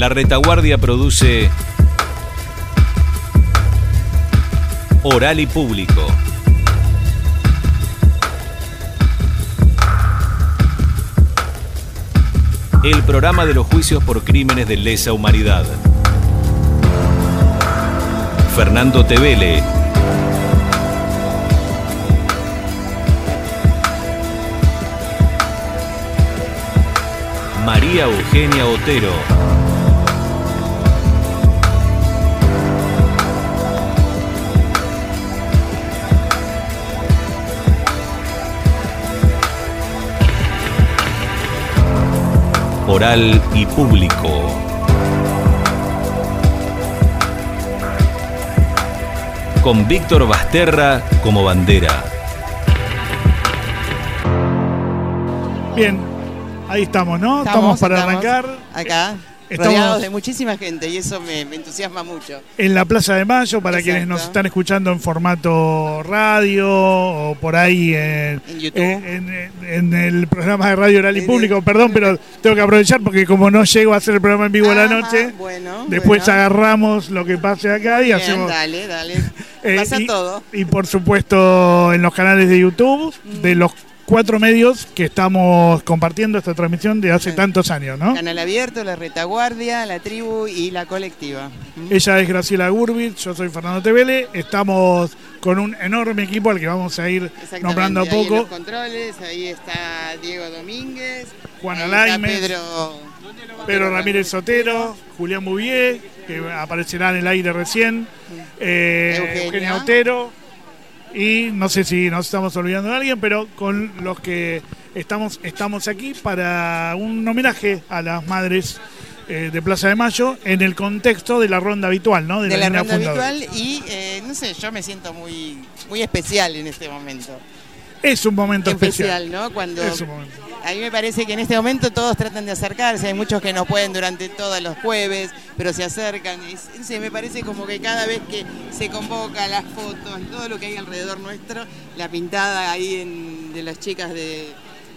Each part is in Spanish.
La Retaguardia produce Oral y Público. El programa de los juicios por crímenes de lesa humanidad. Fernando Tevele. María Eugenia Otero. Oral y Público. Con Víctor Basterra como bandera. Bien, ahí estamos, ¿no? Estamos para arrancar. Acá, rodeados de muchísima gente y eso me entusiasma mucho. En la Plaza de Mayo, para Exacto. quienes nos están escuchando en formato radio o por ahí En YouTube. en el programa de Radio Oral y Público. Perdón, pero tengo que aprovechar porque como no llego a hacer el programa en vivo a la noche, después agarramos lo que pase acá y bien, hacemos... Dale. Pasa todo. Y por supuesto en los canales de YouTube, de los 4 medios que estamos compartiendo esta transmisión de hace tantos años, ¿no? Canal Abierto, La Retaguardia, La Tribu y La Colectiva. Ella es Graciela Gurbich, yo soy Fernando Tevele. Estamos con un enorme equipo al que vamos a ir nombrando a ahí poco. en los controles, ahí está Diego Domínguez, Juana ahí Laimes, está Pedro Ramírez Sotero, Julián Bouvier, que aparecerá en el aire recién, Eugenia Otero. Y no sé si nos estamos olvidando de alguien, pero con los que estamos aquí para un homenaje a las madres de Plaza de Mayo en el contexto de la ronda habitual, ¿no? De la ronda habitual y, no sé, yo me siento muy especial en este momento. Es un momento especial, ¿no? Cuando es un momento. A mí me parece que en este momento todos tratan de acercarse, hay muchos que no pueden durante todos los jueves, pero se acercan. Me parece como que cada vez que se convoca las fotos, todo lo que hay alrededor nuestro, la pintada ahí de las chicas de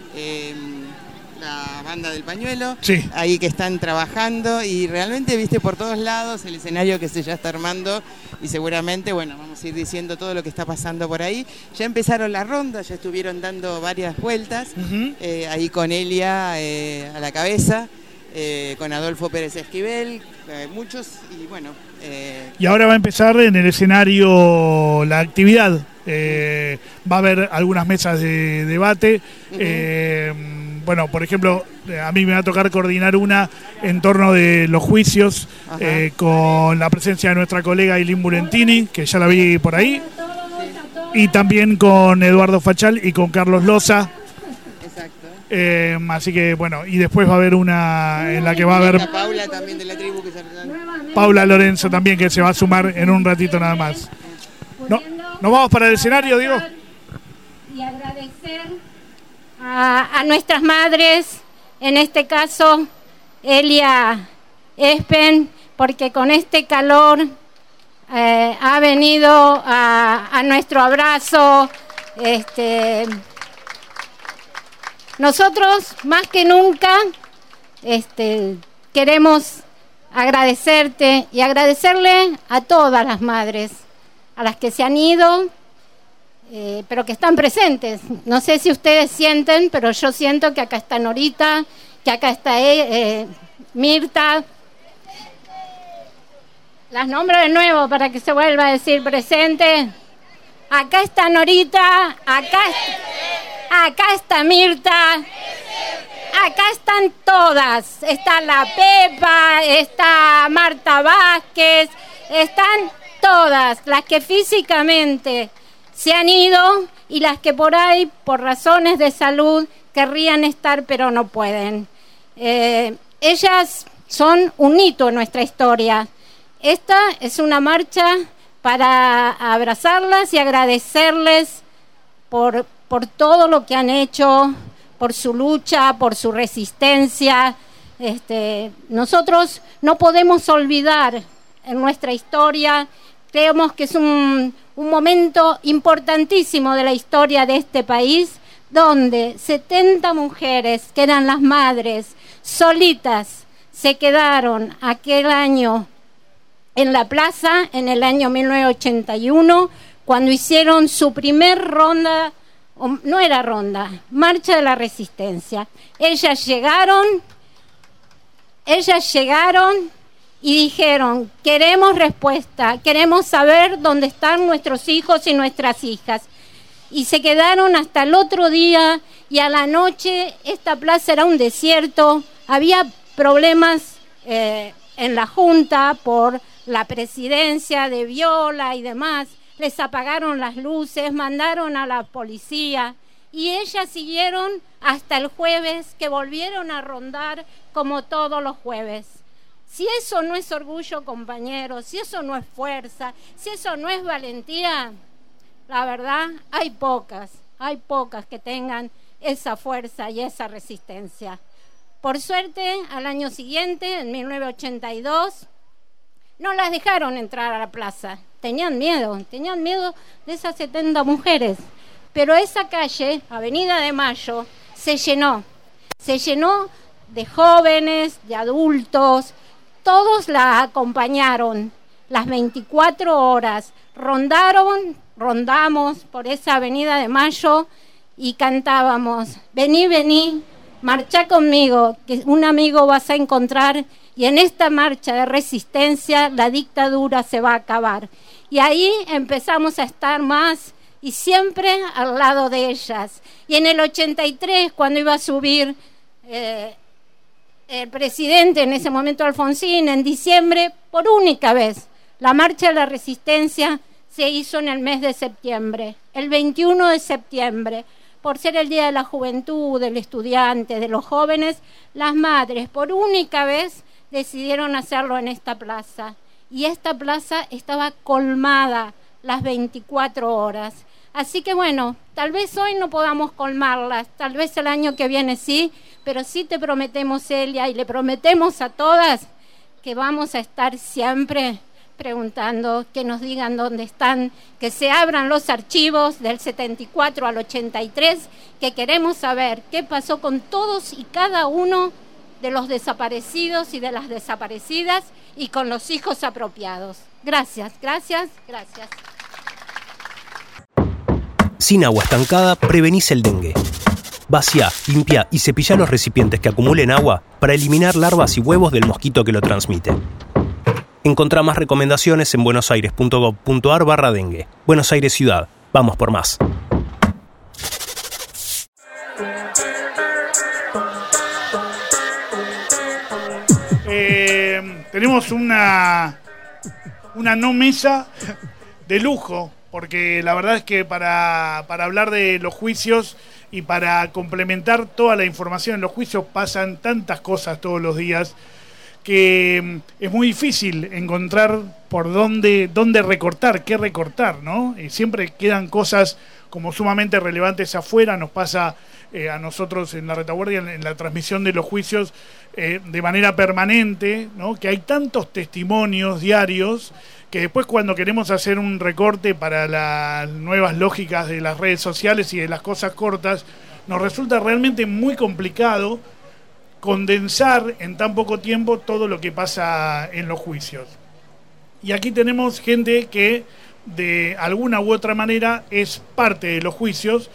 la banda del pañuelo, sí. Ahí que están trabajando y realmente viste por todos lados el escenario que se ya está armando y seguramente, bueno, vamos a ir diciendo todo lo que está pasando por ahí. Ya empezaron las rondas, ya estuvieron dando varias vueltas, ahí con Elia a la cabeza, con Adolfo Pérez Esquivel, muchos y bueno. Y ahora va a empezar en el escenario la actividad, va a haber algunas mesas de debate, bueno, por ejemplo, a mí me va a tocar coordinar una en torno de los juicios con la presencia de nuestra colega Ailín Bulentini, que ya la vi por ahí, y también con Eduardo Fachal y con Carlos Loza. Así que bueno, y después va a haber una en la que va a haber Paula también de la tribu que Paula Lorenzo también, que se va a sumar en un ratito nada más. ¿Nos vamos para el escenario, Diego? Y agradecer a nuestras madres, en este caso Elia Espen, porque con este calor ha venido a nuestro abrazo. Nosotros más que nunca queremos agradecerte y agradecerle a todas las madres, a las que se han ido, pero que están presentes. No sé si ustedes sienten, pero yo siento que acá está Norita, que acá está Mirta. Las nombro de nuevo para que se vuelva a decir presente. Acá está Norita, acá está Mirta, acá están todas. Está la Pepa, está Marta Vázquez, están todas las que físicamente se han ido y las que por ahí, por razones de salud, querrían estar pero no pueden. Ellas son un hito en nuestra historia. Esta es una marcha para abrazarlas y agradecerles por todo lo que han hecho, por su lucha, por su resistencia. Nosotros no podemos olvidar en nuestra historia, creemos que es un momento importantísimo de la historia de este país, donde 70 mujeres, que eran las madres, solitas, se quedaron aquel año en la plaza, en el año 1981, cuando hicieron su primer ronda, no era ronda, marcha de la resistencia. Ellas llegaron y dijeron, queremos respuesta, queremos saber dónde están nuestros hijos y nuestras hijas. Y se quedaron hasta el otro día, y a la noche esta plaza era un desierto, había problemas en la Junta por la presidencia de Viola y demás, les apagaron las luces, mandaron a la policía, y ellas siguieron hasta el jueves, que volvieron a rondar como todos los jueves. Si eso no es orgullo, compañeros, si eso no es fuerza, si eso no es valentía, la verdad, hay pocas que tengan esa fuerza y esa resistencia. Por suerte, al año siguiente, en 1982, no las dejaron entrar a la plaza. Tenían miedo de esas 70 mujeres. Pero esa calle, Avenida de Mayo, se llenó de jóvenes, de adultos. Todos la acompañaron las 24 horas. Rondamos por esa Avenida de Mayo y cantábamos, vení, marcha conmigo, que un amigo vas a encontrar, y en esta marcha de resistencia la dictadura se va a acabar. Y ahí empezamos a estar más y siempre al lado de ellas. Y en el 83, cuando iba a subir el presidente, en ese momento Alfonsín, en diciembre, por única vez, la marcha de la resistencia se hizo en el mes de septiembre, el 21 de septiembre, por ser el Día de la Juventud, del estudiante, de los jóvenes. Las madres, por única vez, decidieron hacerlo en esta plaza. Y esta plaza estaba colmada las 24 horas. Así que bueno, tal vez hoy no podamos colmarlas, tal vez el año que viene sí, pero sí te prometemos, Celia, y le prometemos a todas que vamos a estar siempre preguntando, que nos digan dónde están, que se abran los archivos del 74 al 83, que queremos saber qué pasó con todos y cada uno de los desaparecidos y de las desaparecidas, y con los hijos apropiados. Gracias. Sin agua estancada, prevenís el dengue. Vacía, limpia y cepilla los recipientes que acumulen agua para eliminar larvas y huevos del mosquito que lo transmite. Encontrá más recomendaciones en buenosaires.gov.ar/dengue. Buenos Aires Ciudad. Vamos por más. Tenemos una no mesa de lujo, porque la verdad es que para hablar de los juicios y para complementar toda la información en los juicios pasan tantas cosas todos los días que es muy difícil encontrar por dónde recortar, qué recortar, ¿no? Y siempre quedan cosas como sumamente relevantes afuera. Nos pasa a nosotros en la retaguardia, en la transmisión de los juicios, de manera permanente, ¿no? Que hay tantos testimonios diarios que después, cuando queremos hacer un recorte para las nuevas lógicas de las redes sociales y de las cosas cortas, nos resulta realmente muy complicado condensar en tan poco tiempo todo lo que pasa en los juicios. Y aquí tenemos gente que de alguna u otra manera es parte de los juicios.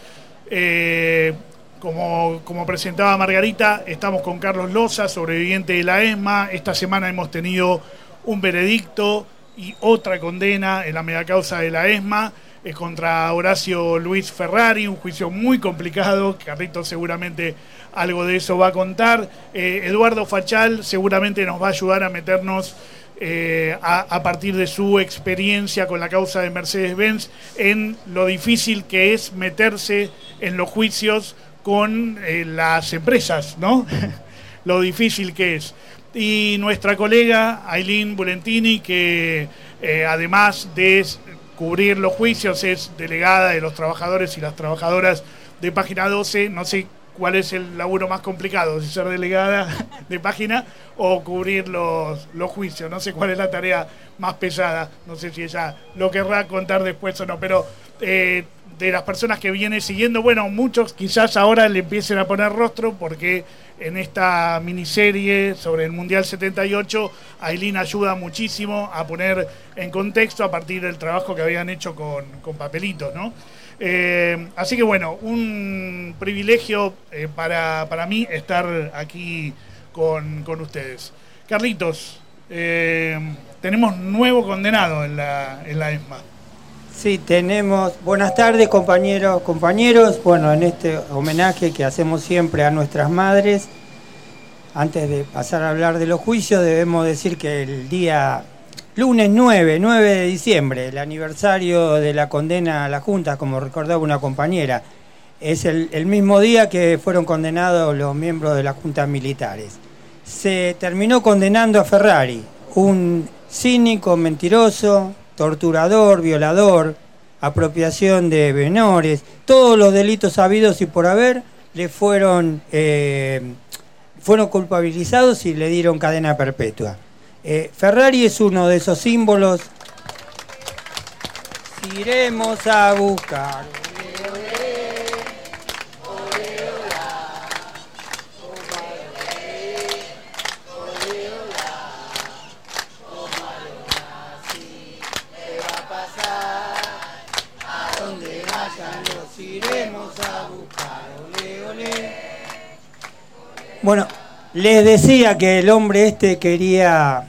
Como presentaba Margarita, estamos con Carlos Loza, sobreviviente de la ESMA. Esta semana hemos tenido un veredicto y otra condena en la megacausa de la ESMA contra Horacio Luis Ferrari, un juicio muy complicado. Carlitos seguramente algo de eso va a contar. Eduardo Fachal seguramente nos va a ayudar a meternos a partir de su experiencia con la causa de Mercedes-Benz en lo difícil que es meterse en los juicios con las empresas, ¿no? Lo difícil que es. Y nuestra colega Ailín Bulentini, que además de cubrir los juicios es delegada de los trabajadores y las trabajadoras de Página 12. No sé cuál es el laburo más complicado, si ser delegada de Página o cubrir los juicios. No sé cuál es la tarea más pesada, no sé si ella lo querrá contar después o no, pero de las personas que viene siguiendo, bueno, muchos quizás ahora le empiecen a poner rostro porque en esta miniserie sobre el Mundial 78, Ailín ayuda muchísimo a poner en contexto a partir del trabajo que habían hecho con papelitos, ¿no? Así que bueno, un privilegio para mí estar aquí con ustedes. Carlitos, tenemos nuevo condenado en la ESMA. Sí, tenemos. Buenas tardes, compañeros. Bueno, en este homenaje que hacemos siempre a nuestras madres, antes de pasar a hablar de los juicios, debemos decir que el día lunes 9 de diciembre, el aniversario de la condena a la Junta, como recordaba una compañera, es el mismo día que fueron condenados los miembros de las juntas militares. Se terminó condenando a Ferrari, un cínico, mentiroso, torturador, violador, apropiación de menores, todos los delitos habidos y por haber le fueron culpabilizados y le dieron cadena perpetua. Ferrari es uno de esos símbolos. Si iremos a buscar. Bueno, les decía que el hombre este quería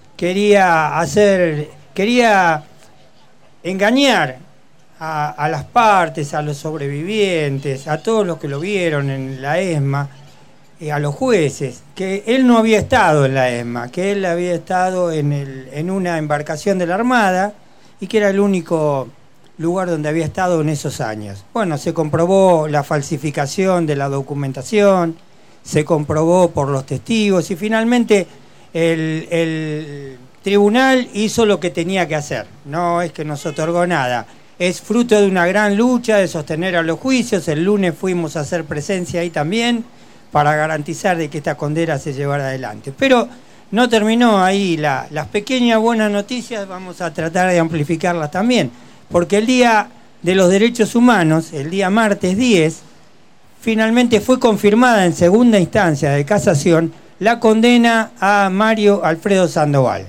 engañar a las partes, a los sobrevivientes, a todos los que lo vieron en la ESMA, a los jueces, que él no había estado en la ESMA, que él había estado en una embarcación de la Armada y que era el único lugar donde había estado en esos años. Bueno, se comprobó la falsificación de la documentación, se comprobó por los testigos y finalmente el tribunal hizo lo que tenía que hacer. No es que nos otorgó nada, es fruto de una gran lucha de sostener a los juicios. El lunes fuimos a hacer presencia ahí también para garantizar de que esta condena se llevara adelante. Pero no terminó ahí las pequeñas buenas noticias, vamos a tratar de amplificarlas también, porque el Día de los Derechos Humanos, el día martes 10, finalmente fue confirmada en segunda instancia de casación la condena a Mario Alfredo Sandoval.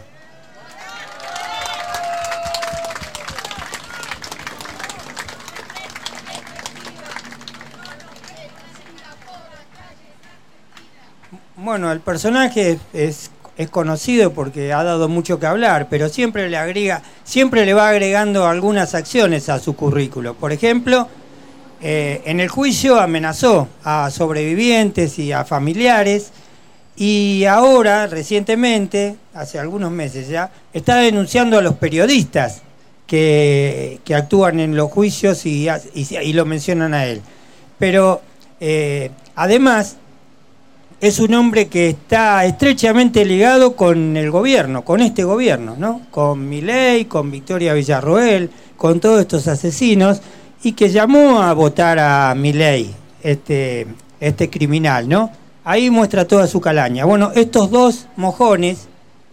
Bueno, el personaje es conocido porque ha dado mucho que hablar, pero siempre le va agregando algunas acciones a su currículo. Por ejemplo, en el juicio amenazó a sobrevivientes y a familiares y ahora, recientemente, hace algunos meses ya, está denunciando a los periodistas que actúan en los juicios y lo mencionan a él. Pero además es un hombre que está estrechamente ligado con el gobierno, con este gobierno, ¿no? Con Milei, con Victoria Villarroel, con todos estos asesinos, y que llamó a votar a Milei, este criminal, ¿no? Ahí muestra toda su calaña. Bueno, estos dos mojones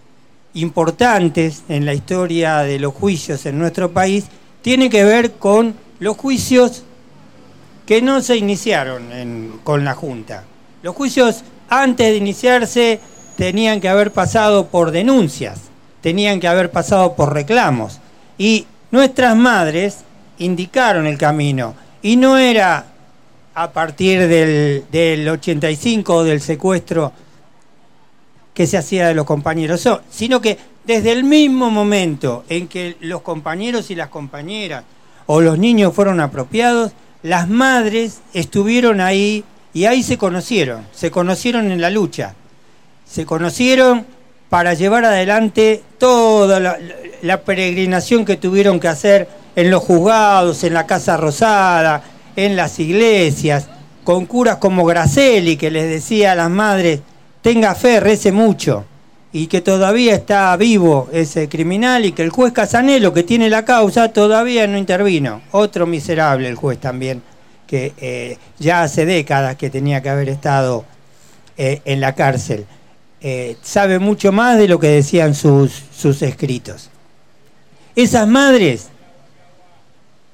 importantes en la historia de los juicios en nuestro país tienen que ver con los juicios que no se iniciaron con la Junta. Los juicios, antes de iniciarse, tenían que haber pasado por denuncias, tenían que haber pasado por reclamos. Y nuestras madres indicaron el camino. Y no era a partir del 85 o del secuestro que se hacía de los compañeros, sino que desde el mismo momento en que los compañeros y las compañeras o los niños fueron apropiados, las madres estuvieron ahí y ahí se conocieron en la lucha, se conocieron para llevar adelante toda la peregrinación que tuvieron que hacer en los juzgados, en la Casa Rosada, en las iglesias, con curas como Gracelli, que les decía a las madres, tenga fe, rece mucho, y que todavía está vivo ese criminal, y que el juez Casanelo, que tiene la causa, todavía no intervino. Otro miserable el juez también, que ya hace décadas que tenía que haber estado en la cárcel. Sabe mucho más de lo que decían sus escritos. Esas madres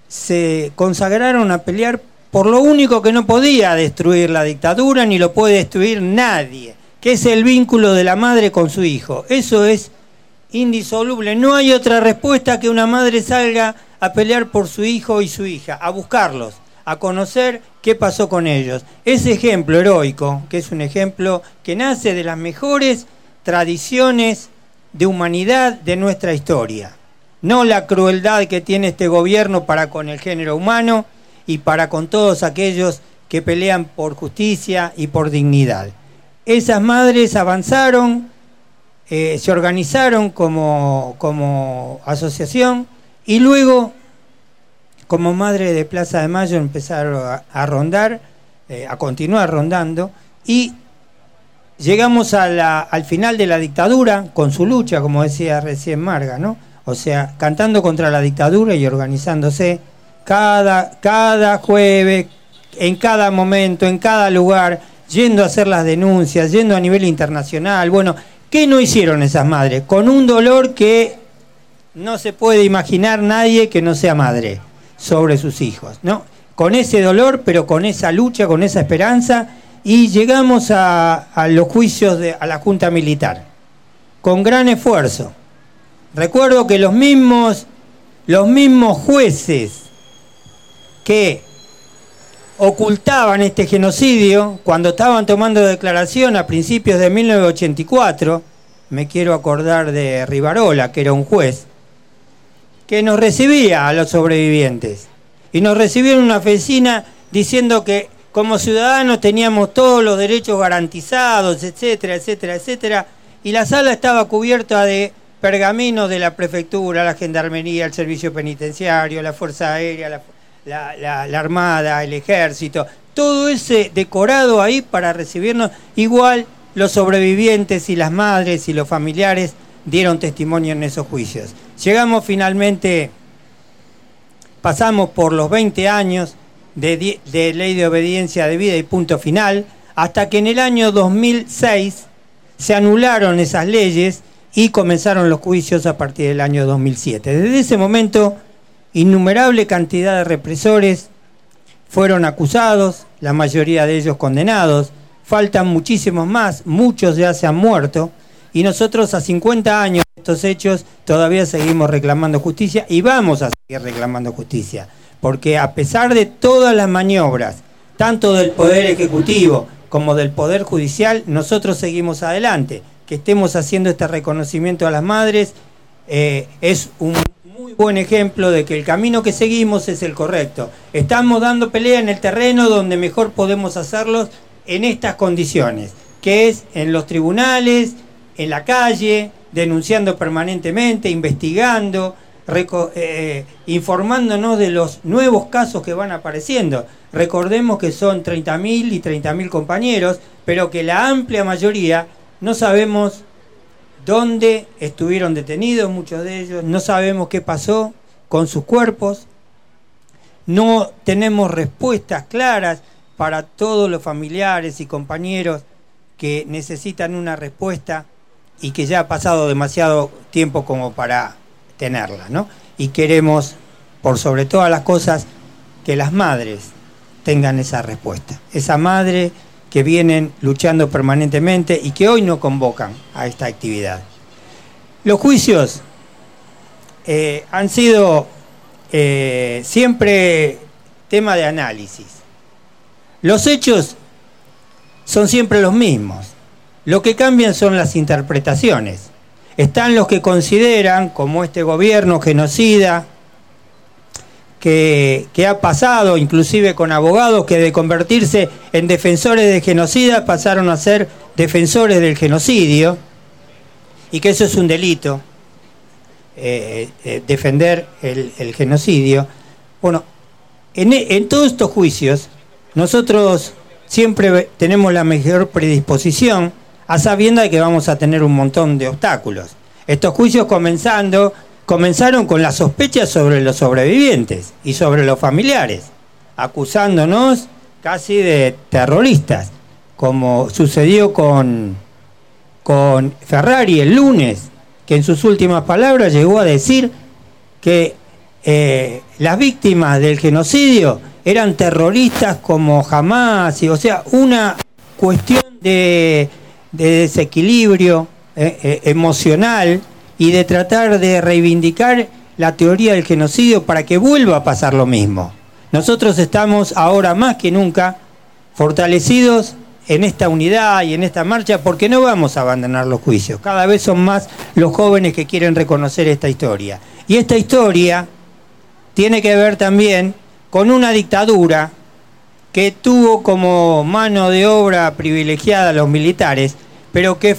se consagraron a pelear por lo único que no podía destruir la dictadura, ni lo puede destruir nadie, que es el vínculo de la madre con su hijo. Eso es indisoluble. No hay otra respuesta que una madre salga a pelear por su hijo y su hija, a buscarlos, a conocer qué pasó con ellos. Ese ejemplo heroico, que es un ejemplo que nace de las mejores tradiciones de humanidad de nuestra historia. No la crueldad que tiene este gobierno para con el género humano y para con todos aquellos que pelean por justicia y por dignidad. Esas madres avanzaron, se organizaron como asociación y luego, como Madre de Plaza de Mayo, empezaron a rondar, a continuar rondando, y llegamos al final de la dictadura con su lucha, como decía recién Marga, ¿no? O sea, cantando contra la dictadura y organizándose cada jueves, en cada momento, en cada lugar, yendo a hacer las denuncias, yendo a nivel internacional. Bueno, ¿qué no hicieron esas madres? Con un dolor que no se puede imaginar nadie que no sea madre sobre sus hijos, ¿no? Con ese dolor, pero con esa lucha, con esa esperanza, y llegamos a los juicios a la Junta Militar, con gran esfuerzo. Recuerdo que los mismos jueces que ocultaban este genocidio, cuando estaban tomando declaración a principios de 1984, me quiero acordar de Rivarola, que era un juez, que nos recibía a los sobrevivientes, y nos recibió en una oficina diciendo que como ciudadanos teníamos todos los derechos garantizados, etcétera, etcétera, etcétera, y la sala estaba cubierta de pergaminos de la prefectura, la gendarmería, el servicio penitenciario, la Fuerza Aérea, la Armada, el Ejército, todo ese decorado ahí para recibirnos. Igual los sobrevivientes y las madres y los familiares dieron testimonio en esos juicios. Llegamos finalmente, pasamos por los 20 años de ley de obediencia debida y punto final, hasta que en el año 2006 se anularon esas leyes y comenzaron los juicios a partir del año 2007. Desde ese momento, innumerable cantidad de represores fueron acusados, la mayoría de ellos condenados. Faltan muchísimos más, muchos ya se han muerto, y nosotros a 50 años de estos hechos todavía seguimos reclamando justicia y vamos a seguir reclamando justicia, porque a pesar de todas las maniobras, tanto del Poder Ejecutivo como del Poder Judicial, nosotros seguimos adelante. Que estemos haciendo este reconocimiento a las madres es un muy buen ejemplo de que el camino que seguimos es el correcto. Estamos dando pelea en el terreno donde mejor podemos hacerlos en estas condiciones, que es en los tribunales, en la calle, denunciando permanentemente, investigando, informándonos de los nuevos casos que van apareciendo. Recordemos que son 30.000 y 30.000 compañeros, pero que la amplia mayoría no sabemos dónde estuvieron detenidos, muchos de ellos, no sabemos qué pasó con sus cuerpos, no tenemos respuestas claras para todos los familiares y compañeros que necesitan una respuesta y que ya ha pasado demasiado tiempo como para tenerla, ¿no? Y queremos, por sobre todas las cosas, que las madres tengan esa respuesta. Esa madre que vienen luchando permanentemente y que hoy no convocan a esta actividad. Los juicios han sido siempre tema de análisis. Los hechos son siempre los mismos. Lo que cambian son las interpretaciones. Están los que consideran, como este gobierno genocida, que ha pasado, inclusive con abogados, que de convertirse en defensores de genocidas pasaron a ser defensores del genocidio, y que eso es un delito, defender el genocidio. Bueno, en todos estos juicios, nosotros siempre tenemos la mejor predisposición, a sabiendas de que vamos a tener un montón de obstáculos. Estos juicios comenzaron con las sospechas sobre los sobrevivientes y sobre los familiares, acusándonos casi de terroristas, como sucedió con Ferrari el lunes, que en sus últimas palabras llegó a decir que las víctimas del genocidio eran terroristas como Hamás, o sea, una cuestión de desequilibrio emocional y de tratar de reivindicar la teoría del genocidio para que vuelva a pasar lo mismo. Nosotros estamos ahora más que nunca fortalecidos en esta unidad y en esta marcha porque no vamos a abandonar los juicios. Cada vez son más los jóvenes que quieren reconocer esta historia. Y esta historia tiene que ver también con una dictadura que tuvo como mano de obra privilegiada a los militares, pero que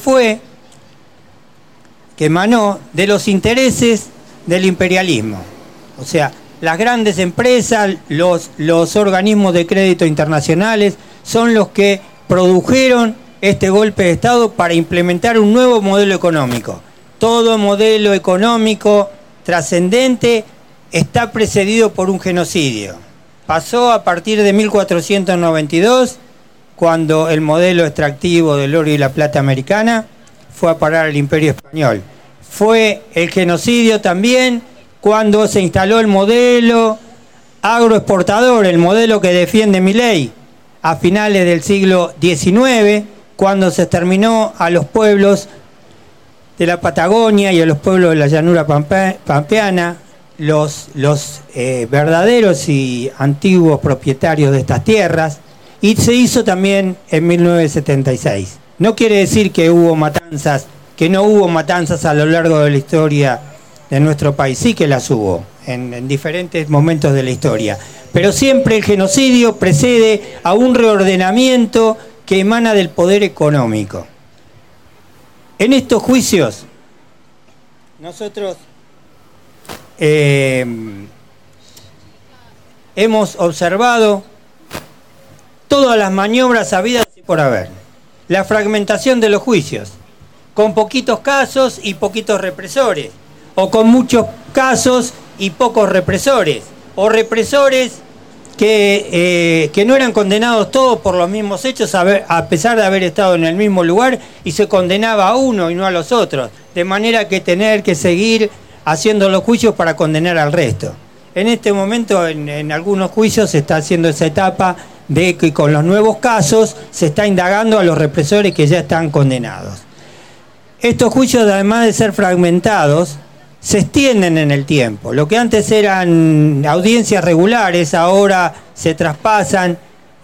emanó de los intereses del imperialismo. O sea, las grandes empresas, los organismos de crédito internacionales son los que produjeron este golpe de Estado para implementar un nuevo modelo económico. Todo modelo económico trascendente está precedido por un genocidio. Pasó a partir de 1492, cuando el modelo extractivo del oro y la plata americana fue a parar al Imperio Español. Fue el genocidio también cuando se instaló el modelo agroexportador, el modelo que defiende Milei, a finales del siglo XIX, cuando se exterminó a los pueblos de la Patagonia y a los pueblos de la llanura pampeana, los verdaderos y antiguos propietarios de estas tierras, y se hizo también en 1976. No quiere decir que hubo matanzas, que no hubo matanzas a lo largo de la historia de nuestro país. Sí que las hubo en diferentes momentos de la historia, pero siempre el genocidio precede a un reordenamiento que emana del poder económico. En estos juicios nosotros hemos observado todas las maniobras habidas y por haber. La fragmentación de los juicios, con poquitos casos y poquitos represores, o con muchos casos y pocos represores, o represores que no eran condenados todos por los mismos hechos a pesar de haber estado en el mismo lugar, y se condenaba a uno y no a los otros, de manera que tener que seguir haciendo los juicios para condenar al resto. En este momento en algunos juicios se está haciendo esa etapa de que con los nuevos casos se está indagando a los represores que ya están condenados. Estos juicios, además de ser fragmentados, se extienden en el tiempo. Lo que antes eran audiencias regulares, ahora se traspasan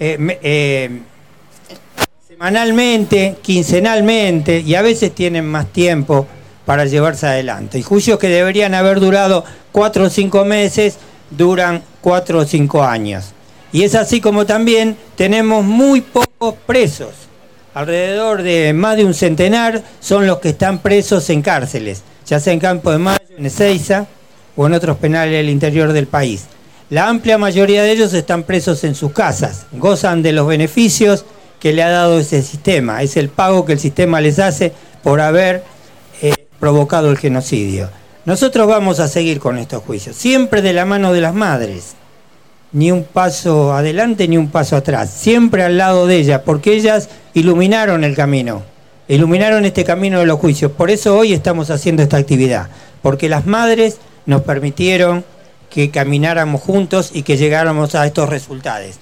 semanalmente, quincenalmente, y a veces tienen más tiempo para llevarse adelante. Y juicios que deberían haber durado 4 o 5 meses, duran 4 o 5 años. Y es así como también tenemos muy pocos presos. Alrededor de más de un centenar son los que están presos en cárceles, ya sea en Campo de Mayo, en Ezeiza o en otros penales del interior del país. La amplia mayoría de ellos están presos en sus casas, gozan de los beneficios que le ha dado ese sistema. Es el pago que el sistema les hace por haber provocado el genocidio. Nosotros vamos a seguir con estos juicios, siempre de la mano de las madres. Ni un paso adelante ni un paso atrás, siempre al lado de ellas, porque ellas iluminaron el camino, iluminaron este camino de los juicios. Por eso hoy estamos haciendo esta actividad, porque las madres nos permitieron que camináramos juntos y que llegáramos a estos resultados.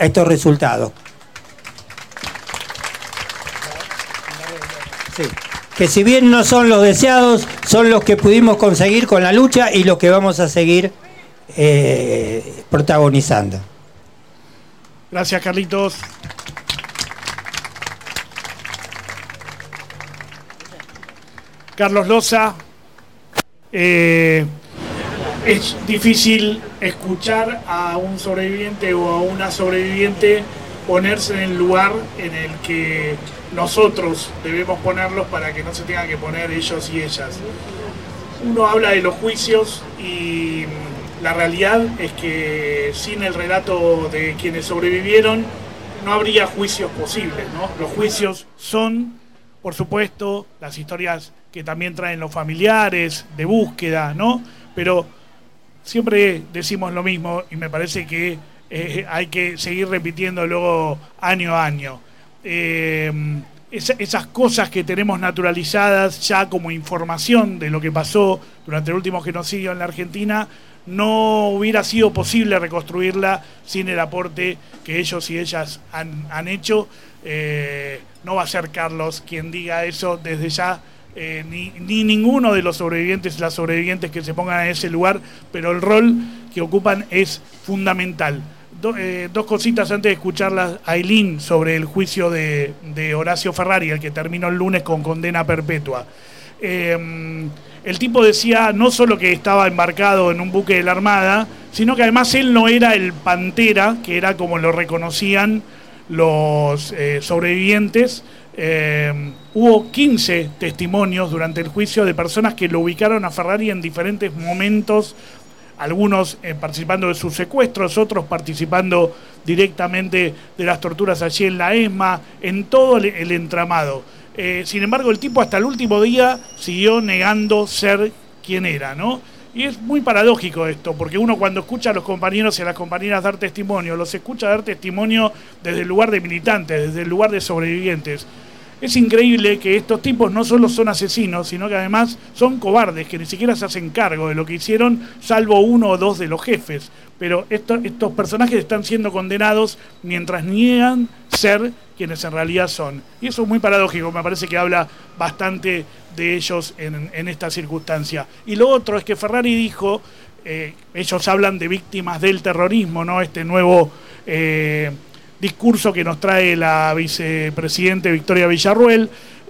Sí. Que si bien no son los deseados, son los que pudimos conseguir con la lucha y los que vamos a seguir protagonizando. Gracias, Carlitos. Carlos Loza, es difícil escuchar a un sobreviviente o a una sobreviviente ponerse en el lugar en el que nosotros debemos ponerlos para que no se tengan que poner ellos y ellas. Uno habla de los juicios y la realidad es que sin el relato de quienes sobrevivieron no habría juicios posibles, ¿no? Los juicios son, por supuesto, las historias que también traen los familiares de búsqueda, ¿no? Pero siempre decimos lo mismo y me parece que hay que seguir repitiéndolo año a año. Esas cosas que tenemos naturalizadas ya como información de lo que pasó durante el último genocidio en la Argentina no hubiera sido posible reconstruirla sin el aporte que ellos y ellas han hecho. No va a ser Carlos quien diga eso desde ya, ni ninguno de los sobrevivientes, las sobrevivientes que se pongan en ese lugar, pero el rol que ocupan es fundamental. Dos cositas antes de escucharla a Ailín sobre el juicio de Horacio Ferrari, el que terminó el lunes con condena perpetua. El tipo decía no solo que estaba embarcado en un buque de la Armada, sino que además él no era el Pantera, que era como lo reconocían los sobrevivientes. Hubo 15 testimonios durante el juicio de personas que lo ubicaron a Ferrari en diferentes momentos, algunos participando de sus secuestros, otros participando directamente de las torturas allí en la ESMA, en todo el entramado. Sin embargo, el tipo hasta el último día siguió negando ser quien era, ¿no? Y es muy paradójico esto, porque uno cuando escucha a los compañeros y a las compañeras dar testimonio, los escucha dar testimonio desde el lugar de militantes, desde el lugar de sobrevivientes. Es increíble que estos tipos no solo son asesinos, sino que además son cobardes, que ni siquiera se hacen cargo de lo que hicieron, salvo uno o dos de los jefes. Pero estos personajes están siendo condenados mientras niegan ser quienes en realidad son. Y eso es muy paradójico, me parece que habla bastante de ellos en esta circunstancia. Y lo otro es que Ferrari dijo, ellos hablan de víctimas del terrorismo, ¿no? Este nuevo discurso que nos trae la vicepresidente Victoria Villarruel,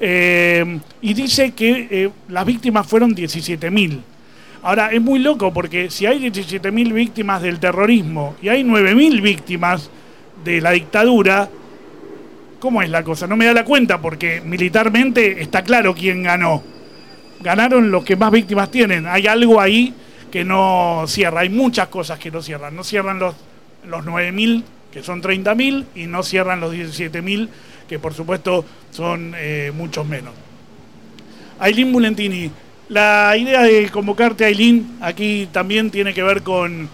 y dice que las víctimas fueron 17.000. Ahora, es muy loco porque si hay 17.000 víctimas del terrorismo y hay 9.000 víctimas de la dictadura, ¿cómo es la cosa? No me da la cuenta porque militarmente está claro quién ganó. Ganaron los que más víctimas tienen. Hay algo ahí que no cierra. Hay muchas cosas que no cierran. No cierran los 9.000, que son 30.000, y no cierran los 17.000, que por supuesto son muchos menos. Ailín Bulentini, la idea de convocarte, Ailín, aquí también tiene que ver con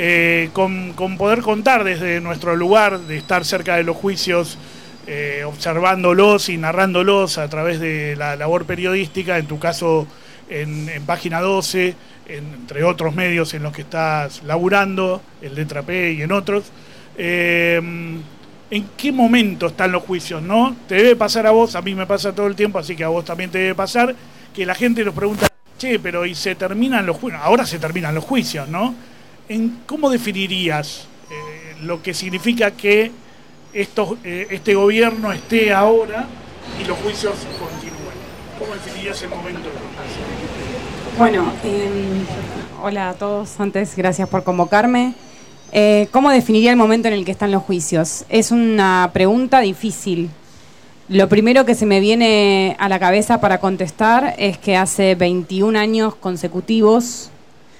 poder contar desde nuestro lugar, de estar cerca de los juicios, observándolos y narrándolos a través de la labor periodística, en tu caso en Página 12, entre otros medios en los que estás laburando, en Letra P y en otros. ¿En qué momento están los juicios, no? Te debe pasar a vos, a mí me pasa todo el tiempo, así que a vos también te debe pasar, que la gente nos pregunta, che, pero ¿y se terminan los juicios? Ahora se terminan los juicios, ¿no? ¿Cómo definirías lo que significa que este gobierno esté ahora y los juicios continúen? ¿Cómo definirías el momento de los juicios? Bueno, hola a todos, antes gracias por convocarme. ¿Cómo definiría el momento en el que están los juicios? Es una pregunta difícil. Lo primero que se me viene a la cabeza para contestar es que hace 21 años consecutivos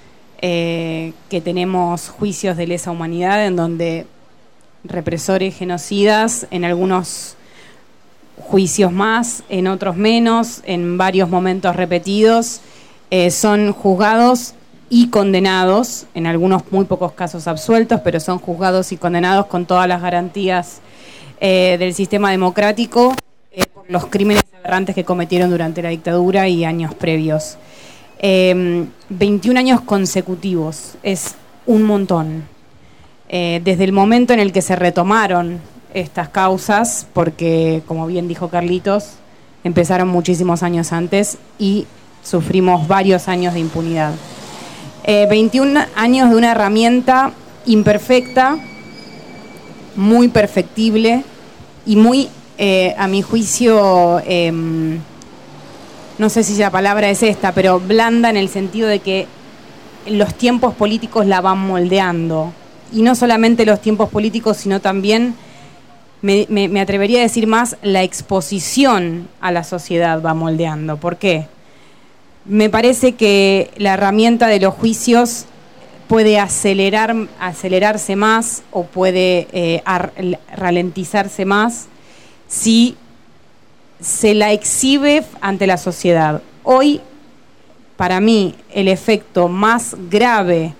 que tenemos juicios de lesa humanidad en donde represores genocidas, en algunos juicios más, en otros menos, en varios momentos repetidos, son juzgados y condenados, en algunos muy pocos casos absueltos, pero son juzgados y condenados con todas las garantías del sistema democrático por los crímenes aberrantes que cometieron durante la dictadura y años previos. 21 años consecutivos, es un montón. Desde el momento en el que se retomaron estas causas, porque, como bien dijo Carlitos, empezaron muchísimos años antes y sufrimos varios años de impunidad. 21 años de una herramienta imperfecta, muy perfectible y muy, a mi juicio, no sé si la palabra es esta, pero blanda en el sentido de que los tiempos políticos la van moldeando. Y no solamente los tiempos políticos, sino también, me atrevería a decir más, la exposición a la sociedad va moldeando. ¿Por qué? Me parece que la herramienta de los juicios puede acelerarse más o puede ralentizarse más si se la exhibe ante la sociedad. Hoy, para mí, el efecto más grave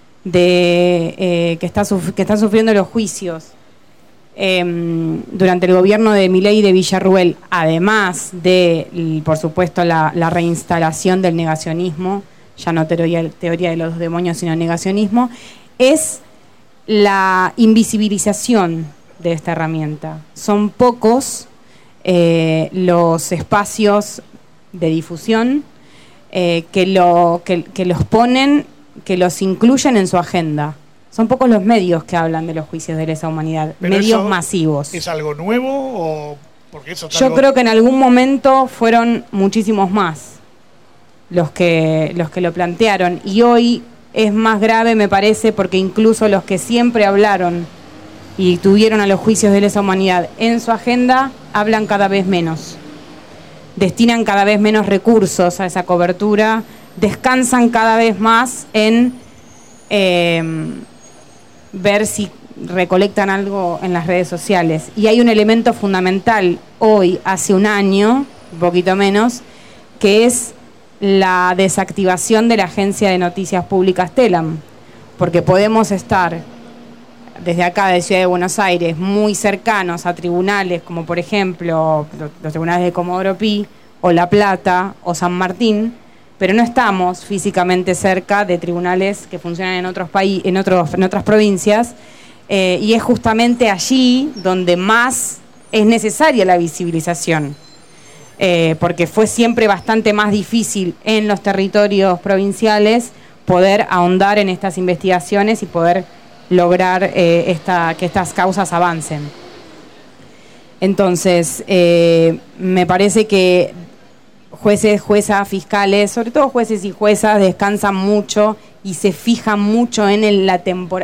que están sufriendo los juicios durante el gobierno de Milei y de Villarruel, además de, por supuesto, la reinstalación del negacionismo, ya no teoría de los demonios, sino negacionismo, es la invisibilización de esta herramienta. Son pocos los espacios de difusión que los ponen, que los incluyen en su agenda. Son pocos los medios que hablan de los juicios de lesa humanidad, ¿Pero medios eso masivos. ¿Es algo nuevo o porque eso Yo creo que en algún momento fueron muchísimos más los que lo plantearon, y hoy es más grave, me parece, porque incluso los que siempre hablaron y tuvieron a los juicios de lesa humanidad en su agenda hablan cada vez menos, destinan cada vez menos recursos a esa cobertura, descansan cada vez más en ver si recolectan algo en las redes sociales. Y hay un elemento fundamental hoy, hace un año, un poquito menos, que es la desactivación de la agencia de noticias públicas TELAM, porque podemos estar desde acá de Ciudad de Buenos Aires muy cercanos a tribunales como por ejemplo los tribunales de Comodoro Pi o La Plata o San Martín, pero no estamos físicamente cerca de tribunales que funcionan en otros países, en otras provincias, y es justamente allí donde más es necesaria la visibilización, porque fue siempre bastante más difícil en los territorios provinciales poder ahondar en estas investigaciones y poder lograr que estas causas avancen. Entonces, me parece que jueces, juezas, fiscales, sobre todo jueces y juezas, descansan mucho y se fijan mucho en la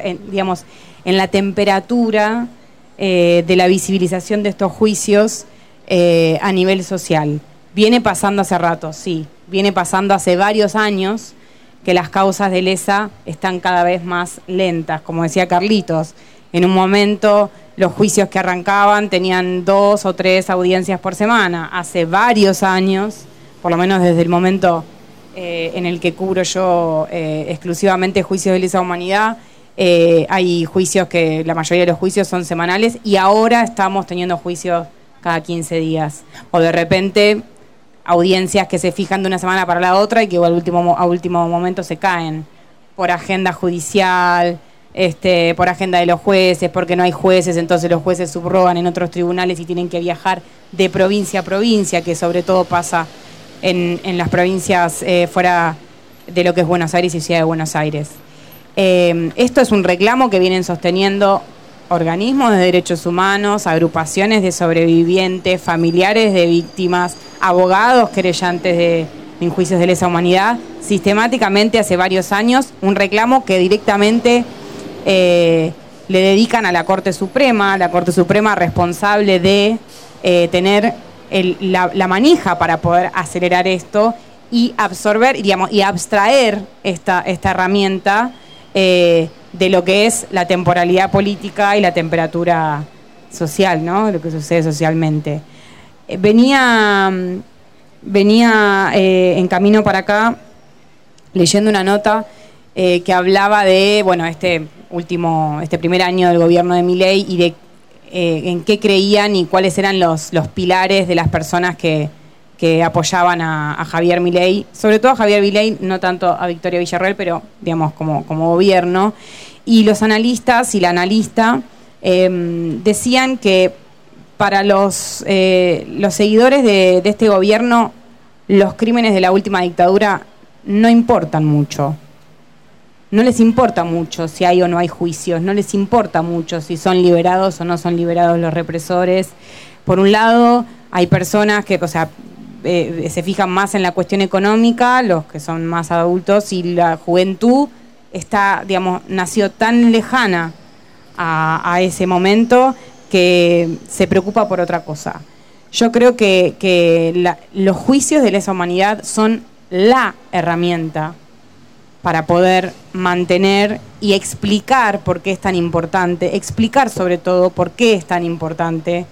temperatura de la visibilización de estos juicios a nivel social. Viene pasando hace rato, sí, viene pasando hace varios años que las causas de lesa están cada vez más lentas, como decía Carlitos. En un momento los juicios que arrancaban tenían 2 o 3 audiencias por semana. Hace varios años, por lo menos desde el momento en el que cubro yo exclusivamente juicios de lesa humanidad, hay juicios que la mayoría de los juicios son semanales, y ahora estamos teniendo juicios cada 15 días. O de repente audiencias que se fijan de una semana para la otra y que a último momento se caen por agenda judicial, por agenda de los jueces, porque no hay jueces, entonces los jueces subrogan en otros tribunales y tienen que viajar de provincia a provincia, que sobre todo pasa en las provincias fuera de lo que es Buenos Aires y Ciudad de Buenos Aires. Esto es un reclamo que vienen sosteniendo organismos de derechos humanos, agrupaciones de sobrevivientes, familiares de víctimas, abogados querellantes en juicios de lesa humanidad, sistemáticamente hace varios años, un reclamo que directamente le dedican a la Corte Suprema responsable de tener la manija para poder acelerar esto y absorber, digamos, y abstraer esta herramienta de lo que es la temporalidad política y la temperatura social, ¿no? Lo que sucede socialmente. Venía en camino para acá leyendo una nota que hablaba de, bueno, este primer año del gobierno de Milei y de en qué creían y cuáles eran los pilares de las personas que apoyaban a Javier Milei, sobre todo a Javier Milei, no tanto a Victoria Villarruel, pero digamos como gobierno. Y los analistas y la analista decían que para los seguidores de este gobierno los crímenes de la última dictadura no importan mucho. No les importa mucho si hay o no hay juicios, no les importa mucho si son liberados o no son liberados los represores. Por un lado, hay personas que, se fijan más en la cuestión económica, los que son más adultos, y la juventud nació tan lejana a ese momento que se preocupa por otra cosa. Yo creo que los juicios de lesa humanidad son la herramienta para poder mantener y explicar por qué es tan importante, explicar sobre todo por qué es tan importante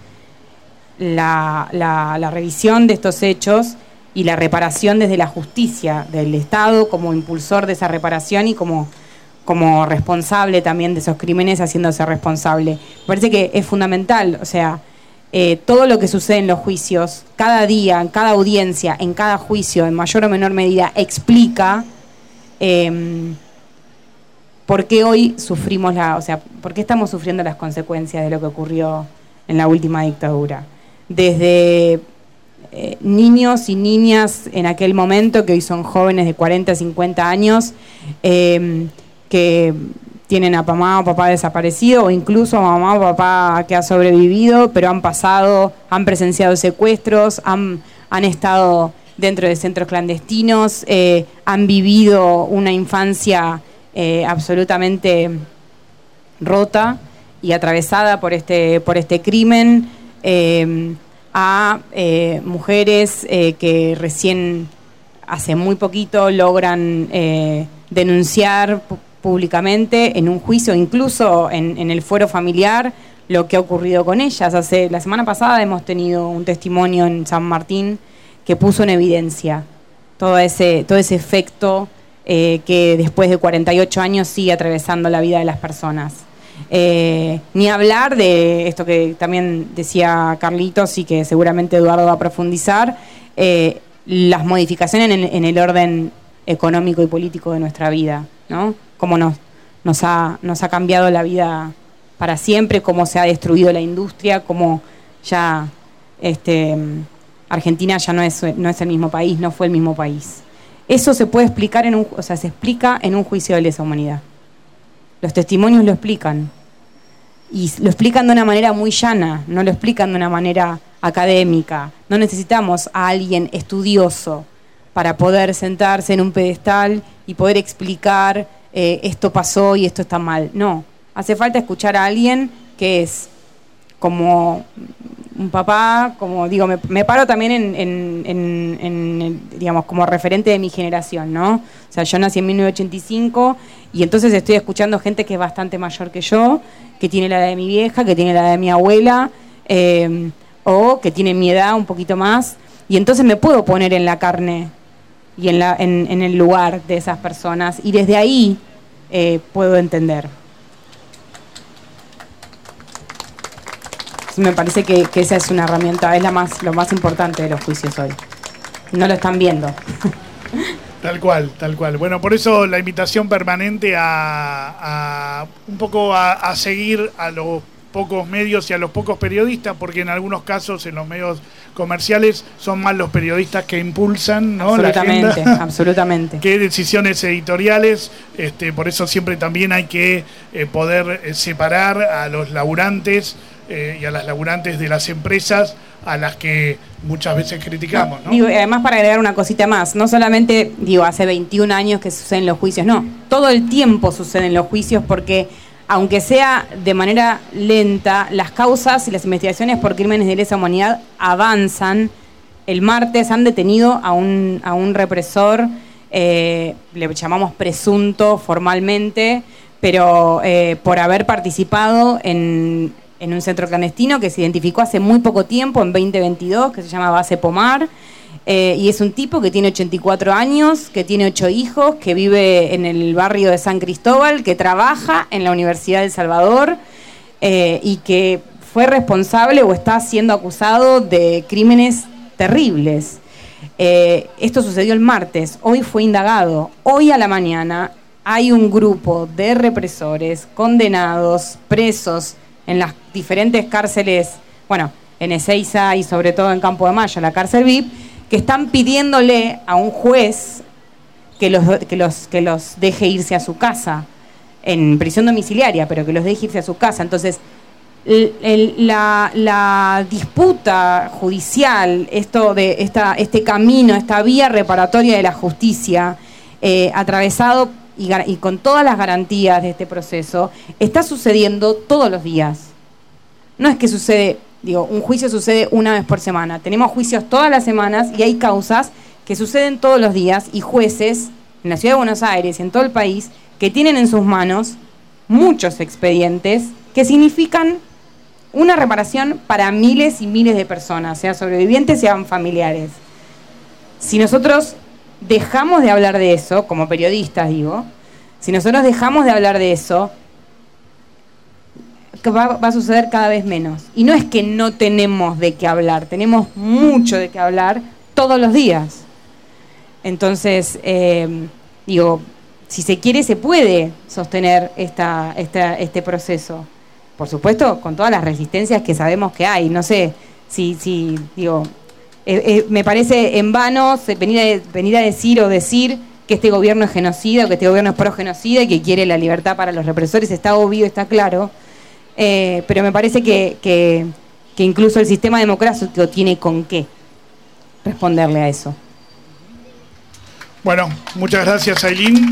la revisión de estos hechos y la reparación desde la justicia del Estado como impulsor de esa reparación y como responsable también de esos crímenes, haciéndose responsable. Me parece que es fundamental, todo lo que sucede en los juicios, cada día, en cada audiencia, en cada juicio, en mayor o menor medida, explica ¿por qué hoy sufrimos por qué estamos sufriendo las consecuencias de lo que ocurrió en la última dictadura? Desde niños y niñas en aquel momento, que hoy son jóvenes de 40, 50 años, que tienen a mamá o papá desaparecido, o incluso a mamá o papá que ha sobrevivido, pero han presenciado secuestros, han estado dentro de centros clandestinos, han vivido una infancia absolutamente rota y atravesada por este crimen, a mujeres que recién hace muy poquito logran denunciar públicamente en un juicio, incluso en el fuero familiar, lo que ha ocurrido con ellas. La semana pasada hemos tenido un testimonio en San Martín que puso en evidencia todo ese efecto que después de 48 años sigue atravesando la vida de las personas. Ni hablar de esto que también decía Carlitos y que seguramente Eduardo va a profundizar, las modificaciones en el orden económico y político de nuestra vida, ¿no? Cómo nos ha cambiado la vida para siempre, cómo se ha destruido la industria, cómo ya Argentina ya no es el mismo país, no fue el mismo país. Eso se puede explicar se explica en un juicio de lesa humanidad. Los testimonios lo explican. Y lo explican de una manera muy llana, no lo explican de una manera académica. No necesitamos a alguien estudioso para poder sentarse en un pedestal y poder explicar esto pasó y esto está mal. No, hace falta escuchar a alguien que es como un papá, como digo, me paro también en digamos, como referente de mi generación, ¿no? O sea, yo nací en 1985 y entonces estoy escuchando gente que es bastante mayor que yo, que tiene la edad de mi vieja, que tiene la edad de mi abuela, o que tiene mi edad un poquito más, y entonces me puedo poner en la carne y en el lugar de esas personas, y desde ahí puedo entender. Me parece que esa es una herramienta, es lo más importante de los juicios hoy. No lo están viendo. Tal cual, tal cual. Bueno, por eso la invitación permanente a un poco a seguir a los pocos medios y a los pocos periodistas, porque en algunos casos en los medios comerciales son más los periodistas que impulsan, ¿no?, absolutamente, la agenda, absolutamente, que decisiones editoriales. Por eso siempre también hay que poder separar a los laburantes y a las laburantes de las empresas a las que muchas veces criticamos, ¿no? Digo, además, para agregar una cosita más, no solamente hace 21 años que suceden los juicios, no, todo el tiempo suceden los juicios, porque aunque sea de manera lenta, las causas y las investigaciones por crímenes de lesa humanidad avanzan. El martes han detenido a un represor, le llamamos presunto formalmente, pero por haber participado en un centro clandestino que se identificó hace muy poco tiempo, en 2022, que se llama Base Pomar, y es un tipo que tiene 84 años, que tiene 8 hijos, que vive en el barrio de San Cristóbal, que trabaja en la Universidad de El Salvador, y que fue responsable o está siendo acusado de crímenes terribles. Esto sucedió el martes, hoy fue indagado. Hoy a la mañana hay un grupo de represores, condenados, presos, en las diferentes cárceles, bueno, en Ezeiza y sobre todo en Campo de Mayo, la cárcel VIP, que están pidiéndole a un juez que los deje irse a su casa, en prisión domiciliaria, pero que los deje irse a su casa. Entonces, la disputa judicial, este camino, esta vía reparatoria de la justicia, atravesado y con todas las garantías de este proceso, está sucediendo todos los días. No es que sucede, un juicio sucede una vez por semana. Tenemos juicios todas las semanas y hay causas que suceden todos los días, y jueces en la Ciudad de Buenos Aires y en todo el país que tienen en sus manos muchos expedientes que significan una reparación para miles y miles de personas, sean sobrevivientes, sean familiares. Si nosotros dejamos de hablar de eso, como periodistas si nosotros dejamos de hablar de eso, va a suceder cada vez menos. Y no es que no tenemos de qué hablar, tenemos mucho de qué hablar todos los días. Entonces, si se quiere, se puede sostener este proceso. Por supuesto, con todas las resistencias que sabemos que hay. No sé si digo, me parece en vano venir a decir que este gobierno es genocida o que este gobierno es pro-genocida y que quiere la libertad para los represores. Está obvio, está claro. Pero me parece que incluso el sistema democrático tiene con qué responderle a eso. Bueno, muchas gracias, Ailín.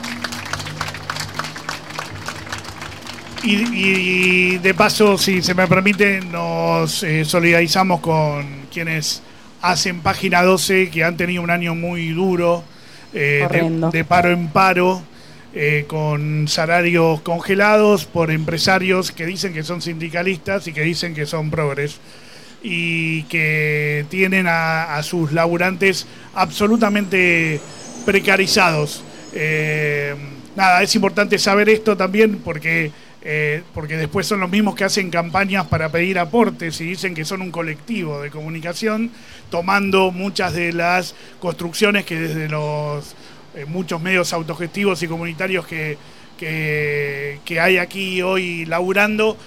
Y de paso, si se me permite, nos solidarizamos con quienes hacen Página 12, que han tenido un año muy duro, de paro en paro, con salarios congelados por empresarios que dicen que son sindicalistas y que dicen que son progres, y que tienen a sus laburantes absolutamente precarizados. Nada, es importante saber esto también porque después son los mismos que hacen campañas para pedir aportes y dicen que son un colectivo de comunicación, tomando muchas de las construcciones que desde los muchos medios autogestivos y comunitarios que hay aquí hoy laburando,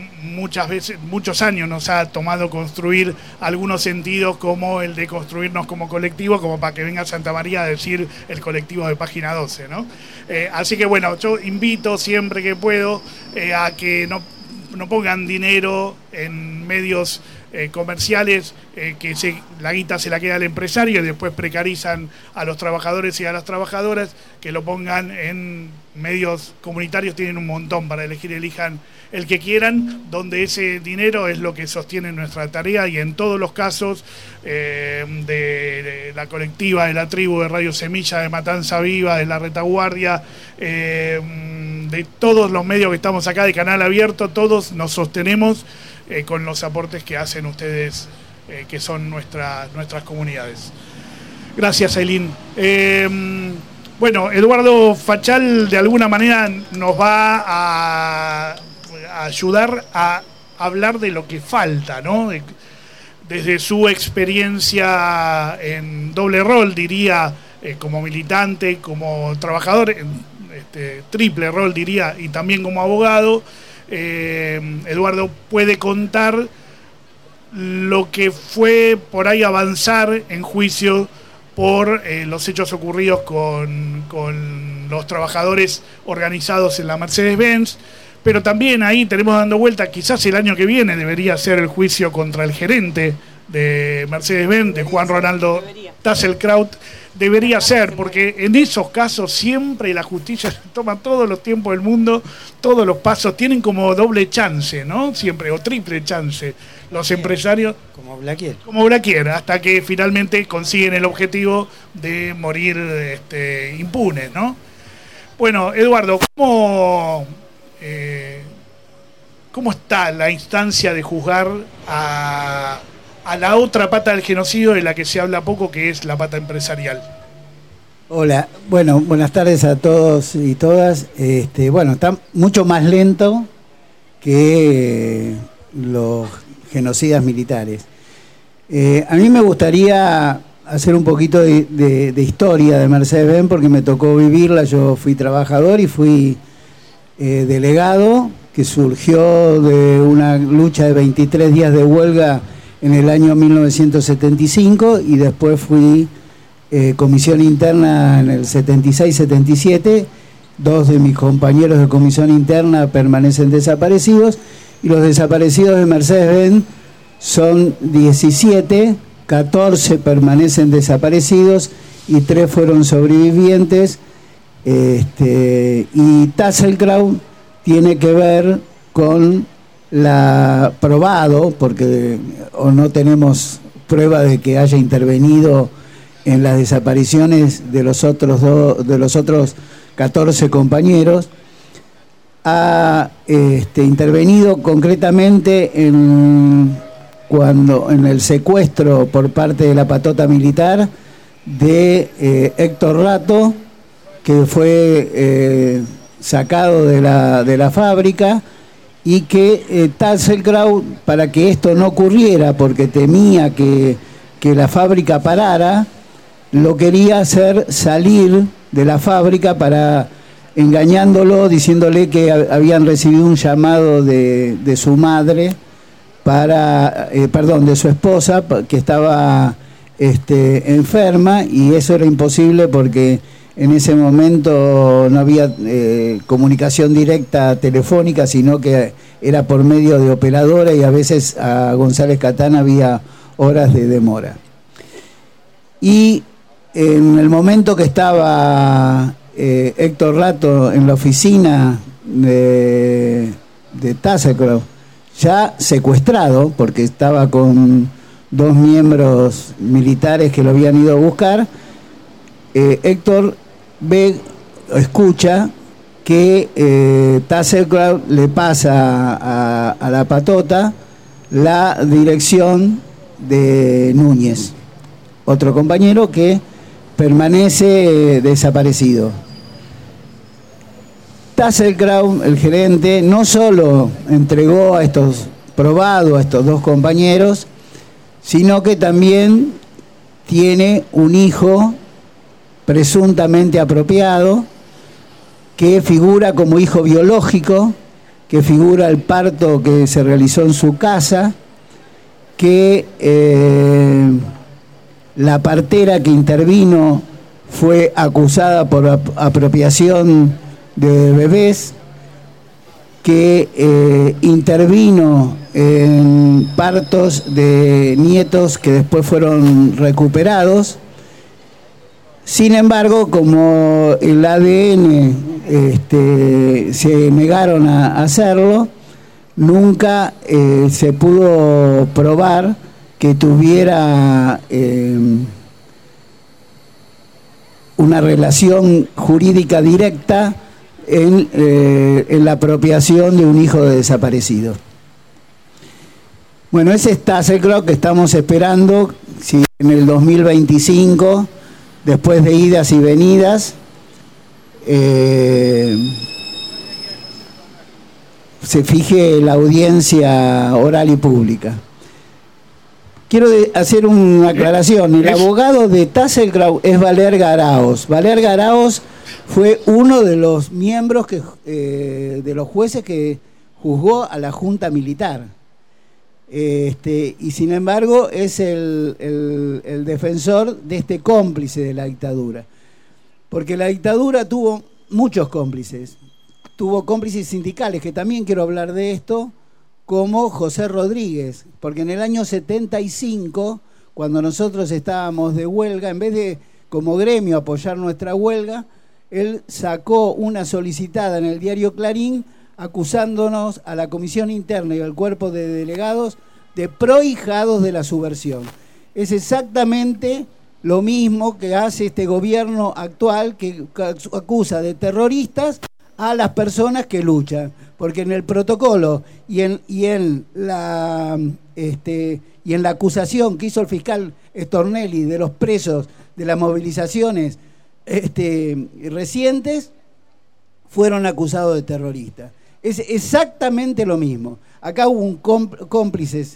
muchos años nos ha tomado construir algunos sentidos, como el de construirnos como colectivo, como para que venga Santa María a decir el colectivo de Página 12, ¿no? Así que bueno, yo invito siempre que puedo a que no pongan dinero en medios comerciales, que la guita se la queda al empresario y después precarizan a los trabajadores y a las trabajadoras, que lo pongan en medios comunitarios. Tienen un montón para elegir, elijan el que quieran, donde ese dinero es lo que sostiene nuestra tarea, y en todos los casos de la colectiva, de la tribu, de Radio Semilla, de Matanza Viva, de La Retaguardia, de todos los medios que estamos acá, de Canal Abierto, todos nos sostenemos con los aportes que hacen ustedes, que son nuestras comunidades. Gracias, Ailín. Bueno, Eduardo Fachal de alguna manera nos va a ayudar a hablar de lo que falta, ¿no? Desde su experiencia en doble rol, diría, como militante, como trabajador, triple rol, diría, y también como abogado. Eduardo puede contar lo que fue por ahí avanzar en juicio por los hechos ocurridos con los trabajadores organizados en la Mercedes-Benz, pero también ahí tenemos dando vuelta, quizás el año que viene debería ser el juicio contra el gerente de Mercedes-Benz, de Juan Ronaldo Tasselkraut. Debería ser, porque en esos casos siempre la justicia toma todos los tiempos del mundo, todos los pasos, tienen como doble chance, ¿no? Siempre, o triple chance, los empresarios. Como Blaquier, hasta que finalmente consiguen el objetivo de morir impunes, ¿no? Bueno, Eduardo, ¿cómo está la instancia de juzgar a la otra pata del genocidio, de la que se habla poco, que es la pata empresarial? Hola, bueno, buenas tardes a todos y todas. Bueno, está mucho más lento que los genocidas militares. A mí me gustaría hacer un poquito de historia de Mercedes-Benz, porque me tocó vivirla. Yo fui trabajador y fui delegado, que surgió de una lucha de 23 días de huelga en el año 1975, y después fui comisión interna en el 76-77. Dos de mis compañeros de comisión interna permanecen desaparecidos, y los desaparecidos de Mercedes-Benz son 17, 14 permanecen desaparecidos y 3 fueron sobrevivientes. Y Tasselkraut tiene que ver con probado, porque o no tenemos prueba de que haya intervenido en las desapariciones de los otros 14 compañeros. Ha intervenido concretamente en el secuestro por parte de la patota militar de Héctor Rato, que fue sacado de la fábrica, y que Tasselkraut, para que esto no ocurriera, porque temía que la fábrica parara, lo quería hacer salir de la fábrica para engañándolo, diciéndole que habían recibido un llamado de su madre de su esposa, que estaba enferma, y eso era imposible porque en ese momento no había comunicación directa telefónica, sino que era por medio de operadora, y a veces a González Catán había horas de demora. Y en el momento que estaba Héctor Rato en la oficina de Tasselcroft, ya secuestrado, porque estaba con 2 miembros militares que lo habían ido a buscar, Héctor escucha que Tasselcroft le pasa a la patota la dirección de Núñez, otro compañero que permanece desaparecido. Tasselcroft, el gerente, no solo entregó a estos 2 compañeros, sino que también tiene un hijo presuntamente apropiado, que figura como hijo biológico, que figura el parto que se realizó en su casa, que la partera que intervino fue acusada por apropiación de bebés, que intervino en partos de nietos que después fueron recuperados. Sin embargo, como el ADN se negaron a hacerlo, nunca se pudo probar que tuviera una relación jurídica directa en la apropiación de un hijo de desaparecido. Bueno, ese Tasselcroft que estamos esperando, si en el 2025, después de idas y venidas, se fije la audiencia oral y pública. Quiero hacer una aclaración. El abogado de Tasselcroft es Valerga Araoz. Valerga Araoz fue uno de los miembros de los jueces que juzgó a la Junta Militar. Y sin embargo es el defensor de este cómplice de la dictadura. Porque la dictadura tuvo muchos cómplices. Tuvo cómplices sindicales, que también quiero hablar de esto, como José Rodríguez, porque en el año 75, cuando nosotros estábamos de huelga, en vez de como gremio apoyar nuestra huelga, él sacó una solicitada en el diario Clarín acusándonos a la Comisión Interna y al cuerpo de delegados de prohijados de la subversión. Es exactamente lo mismo que hace este gobierno actual, que acusa de terroristas a las personas que luchan, porque en el protocolo y en la acusación que hizo el fiscal Stornelli de los presos de las movilizaciones recientes, fueron acusados de terroristas. Es exactamente lo mismo. Acá hubo cómplices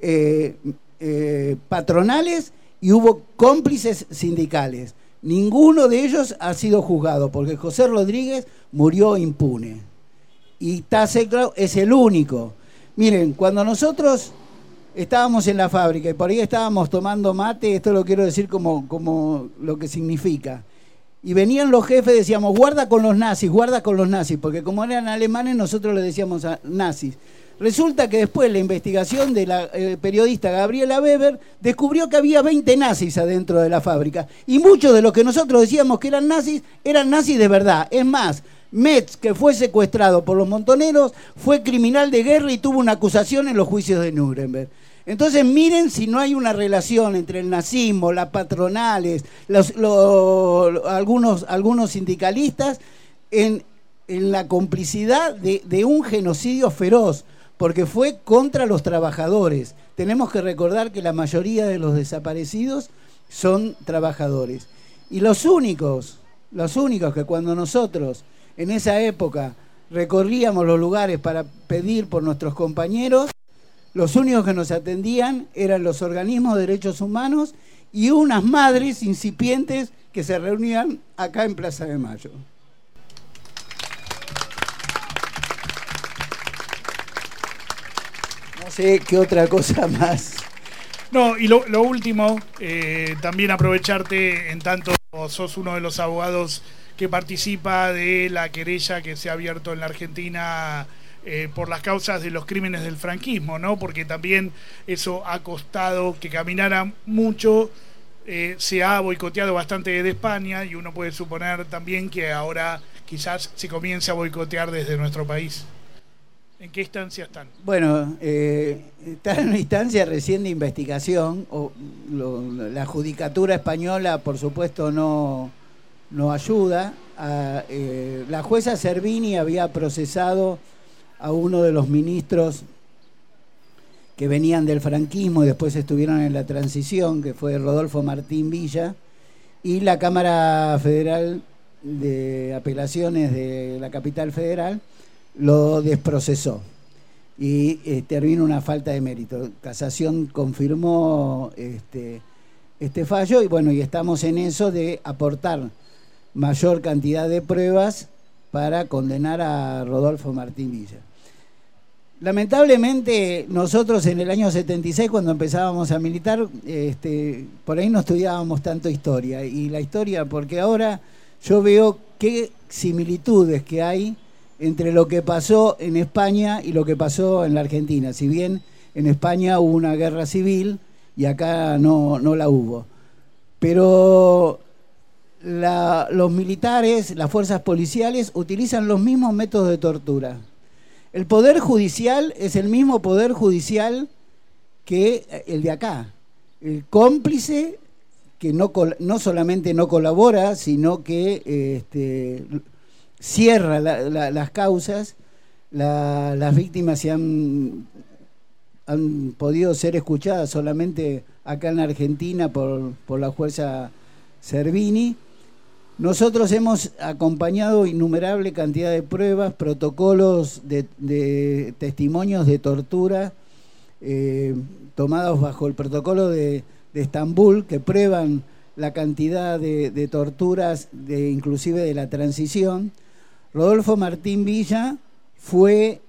patronales y hubo cómplices sindicales. Ninguno de ellos ha sido juzgado, porque José Rodríguez murió impune. Y Tasselcroft es el único. Miren, cuando nosotros estábamos en la fábrica y por ahí estábamos tomando mate, esto lo quiero decir como lo que significa. Y venían los jefes, decíamos, guarda con los nazis, porque como eran alemanes nosotros les decíamos nazis. Resulta que después la investigación de la periodista Gabriela Weber descubrió que había 20 nazis adentro de la fábrica. Y muchos de los que nosotros decíamos que eran nazis de verdad. Es más, Metz, que fue secuestrado por los montoneros, fue criminal de guerra y tuvo una acusación en los juicios de Nuremberg. Entonces miren si no hay una relación entre el nazismo, las patronales, algunos sindicalistas en la complicidad de un genocidio feroz, porque fue contra los trabajadores. Tenemos que recordar que la mayoría de los desaparecidos son trabajadores. Y los únicos que cuando nosotros en esa época recorríamos los lugares para pedir por nuestros compañeros, los únicos que nos atendían eran los organismos de derechos humanos y unas madres incipientes que se reunían acá en Plaza de Mayo. No sé qué otra cosa más. No, y lo último, también aprovecharte, en tanto sos uno de los abogados que participa de la querella que se ha abierto en la Argentina por las causas de los crímenes del franquismo, ¿no? Porque también eso ha costado que caminara mucho, se ha boicoteado bastante desde España, y uno puede suponer también que ahora quizás se comience a boicotear desde nuestro país. ¿En qué instancia están? Bueno, están en una instancia recién de investigación. La judicatura española, por supuesto, no ayuda. La jueza Servini había procesado a uno de los ministros que venían del franquismo y después estuvieron en la transición, que fue Rodolfo Martín Villa, y la Cámara Federal de Apelaciones de la Capital Federal lo desprocesó y terminó una falta de mérito. Casación confirmó este fallo, y bueno, y estamos en eso de aportar mayor cantidad de pruebas para condenar a Rodolfo Martín Villa. Lamentablemente nosotros en el año 76, cuando empezábamos a militar, por ahí no estudiábamos tanto historia, y la historia, porque ahora yo veo qué similitudes que hay entre lo que pasó en España y lo que pasó en la Argentina. Si bien en España hubo una guerra civil y acá no la hubo. Pero los militares, las fuerzas policiales, utilizan los mismos métodos de tortura. El Poder Judicial es el mismo Poder Judicial que el de acá. El cómplice que no solamente no colabora, sino que cierra las causas. Las víctimas se han podido ser escuchadas solamente acá en la Argentina por la jueza Servini. Nosotros hemos acompañado innumerable cantidad de pruebas, protocolos de testimonios de tortura tomados bajo el protocolo de Estambul, que prueban la cantidad de torturas inclusive de la transición. Rodolfo Martín Villa fue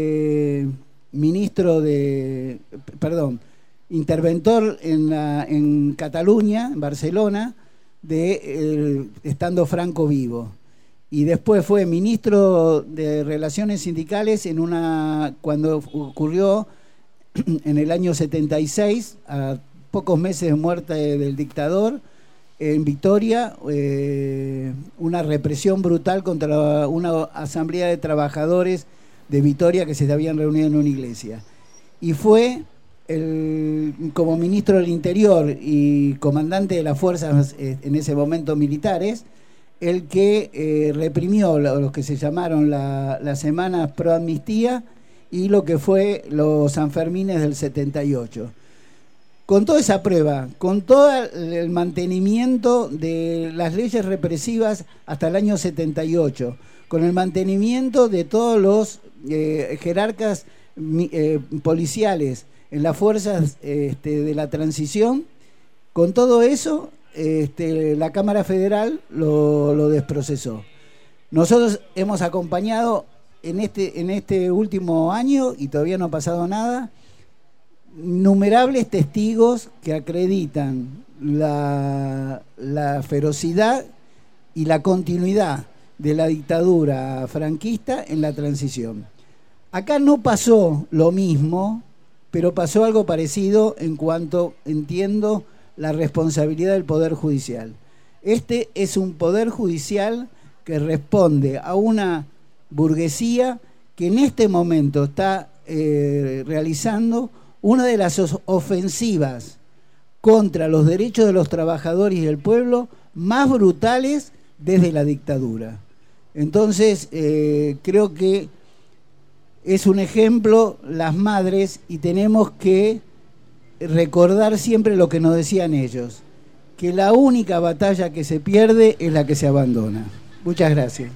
interventor en Cataluña, en Barcelona, estando Franco vivo, y después fue ministro de Relaciones Sindicales cuando ocurrió en el año 76, a pocos meses de muerte del dictador, en Vitoria, una represión brutal contra una asamblea de trabajadores de Vitoria que se habían reunido en una iglesia, y fue como ministro del Interior y comandante de las fuerzas en ese momento militares, el que reprimió los que se llamaron las semanas pro amnistía y lo que fue los Sanfermines del 78. Con toda esa prueba, con todo el mantenimiento de las leyes represivas hasta el año 78, con el mantenimiento de todos los jerarcas policiales en las fuerzas de la transición, con todo eso, la Cámara Federal lo desprocesó. Nosotros hemos acompañado en este último año, y todavía no ha pasado nada, innumerables testigos que acreditan la ferocidad y la continuidad de la dictadura franquista en la transición. Acá no pasó lo mismo, pero pasó algo parecido en cuanto, entiendo, la responsabilidad del Poder Judicial. Este es un Poder Judicial que responde a una burguesía que en este momento está realizando una de las ofensivas contra los derechos de los trabajadores y del pueblo más brutales desde la dictadura. Entonces, creo que es un ejemplo las madres, y tenemos que recordar siempre lo que nos decían ellos, que la única batalla que se pierde es la que se abandona. Muchas gracias.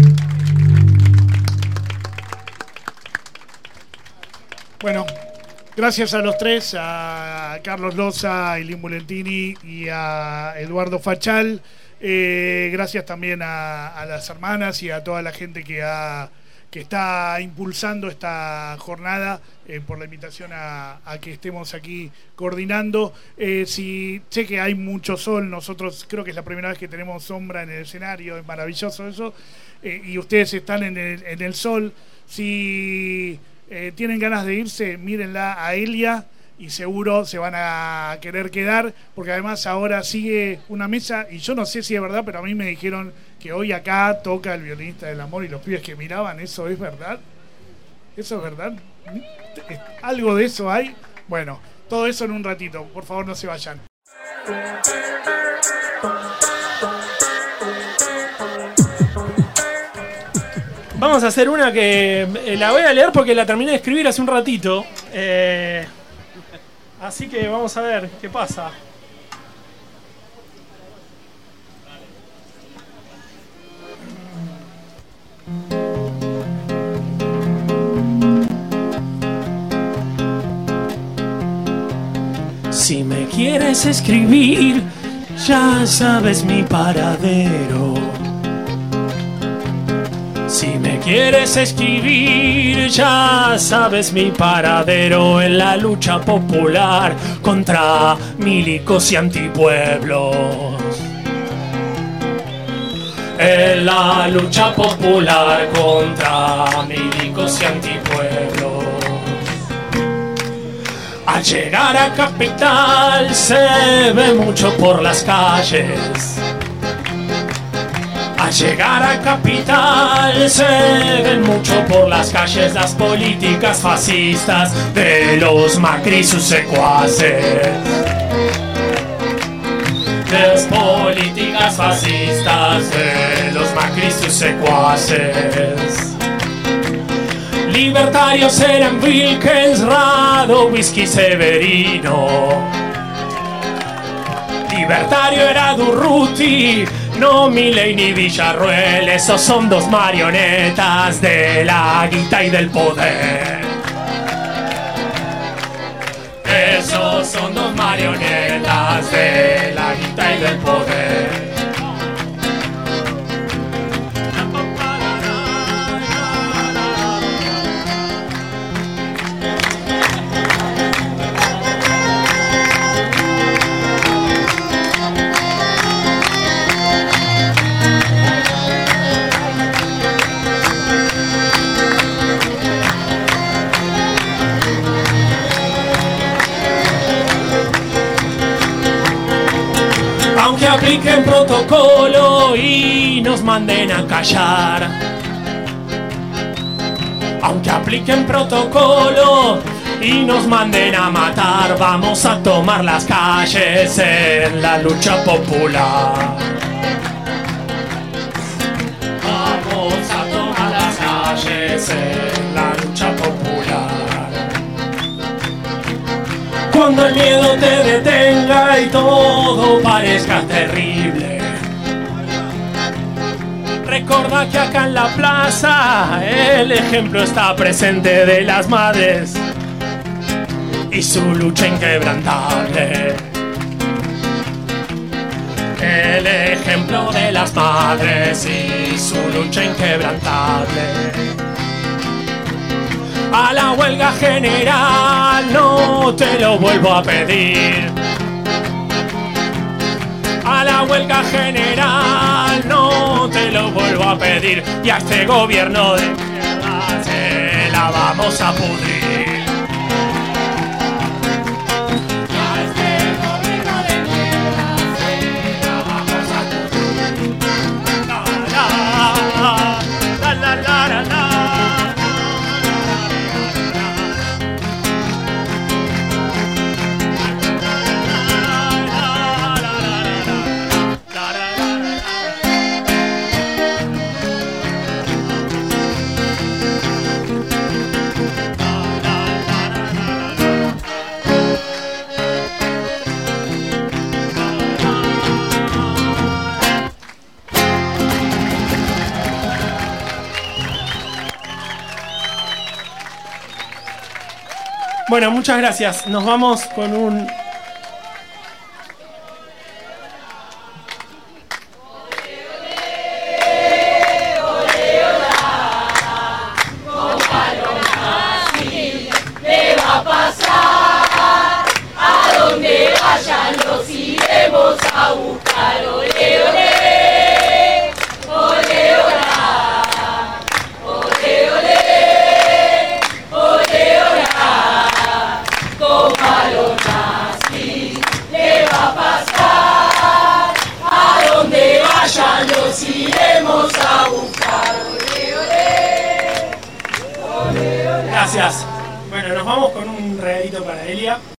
Bueno, Gracias a los tres, a Carlos Loza, a Eileen Bulentini y a Eduardo Fachal. Gracias también a las hermanas y a toda la gente que está impulsando esta jornada, por la invitación a que estemos aquí coordinando. Si sé que hay mucho sol, nosotros creo que es la primera vez que tenemos sombra en el escenario, es maravilloso eso, y ustedes están en el sol. Si tienen ganas de irse, mírenla a Elia y seguro se van a querer quedar, porque además ahora sigue una mesa, y yo no sé si es verdad, pero a mí me dijeron que hoy acá toca el violinista del amor, y los pibes que miraban, ¿eso es verdad? ¿Eso es verdad? ¿Algo de eso hay? Bueno, todo eso en un ratito, por favor no se vayan. Vamos a hacer una que la voy a leer porque la terminé de escribir hace un ratito. Así que vamos a ver qué pasa. Si me quieres escribir, ya sabes mi paradero. Si me quieres escribir, ya sabes mi paradero en la lucha popular contra milicos y antipueblos. En la lucha popular contra milicos y antipueblos. Al llegar a Capital se ve mucho por las calles. Al llegar a Capital se ven mucho por las calles las políticas fascistas de los Macri y sus secuaces. Las políticas fascistas de los Macri y sus secuaces. Libertarios eran Wilkens, Rado, Whisky, Severino. Libertario era Durruti, no Milei ni Villarruel. Esos son dos marionetas de la guita y del poder. Esos son dos marionetas de la guita y del poder. Aunque apliquen protocolo y nos manden a callar. Aunque apliquen protocolo y nos manden a matar, vamos a tomar las calles en la lucha popular. Vamos a tomar las calles en la lucha popular. Cuando el miedo te detenga y todo parezca terrible, recuerda que acá en la plaza el ejemplo está presente de las madres y su lucha inquebrantable. El ejemplo de las madres y su lucha inquebrantable. A la huelga general no te lo vuelvo a pedir. A la huelga general no te lo vuelvo a pedir. Y a este gobierno de mierda se la vamos a pudrir. Bueno, muchas gracias. Nos vamos con un... Gracias. Bueno, nos vamos con un regalito para Elia.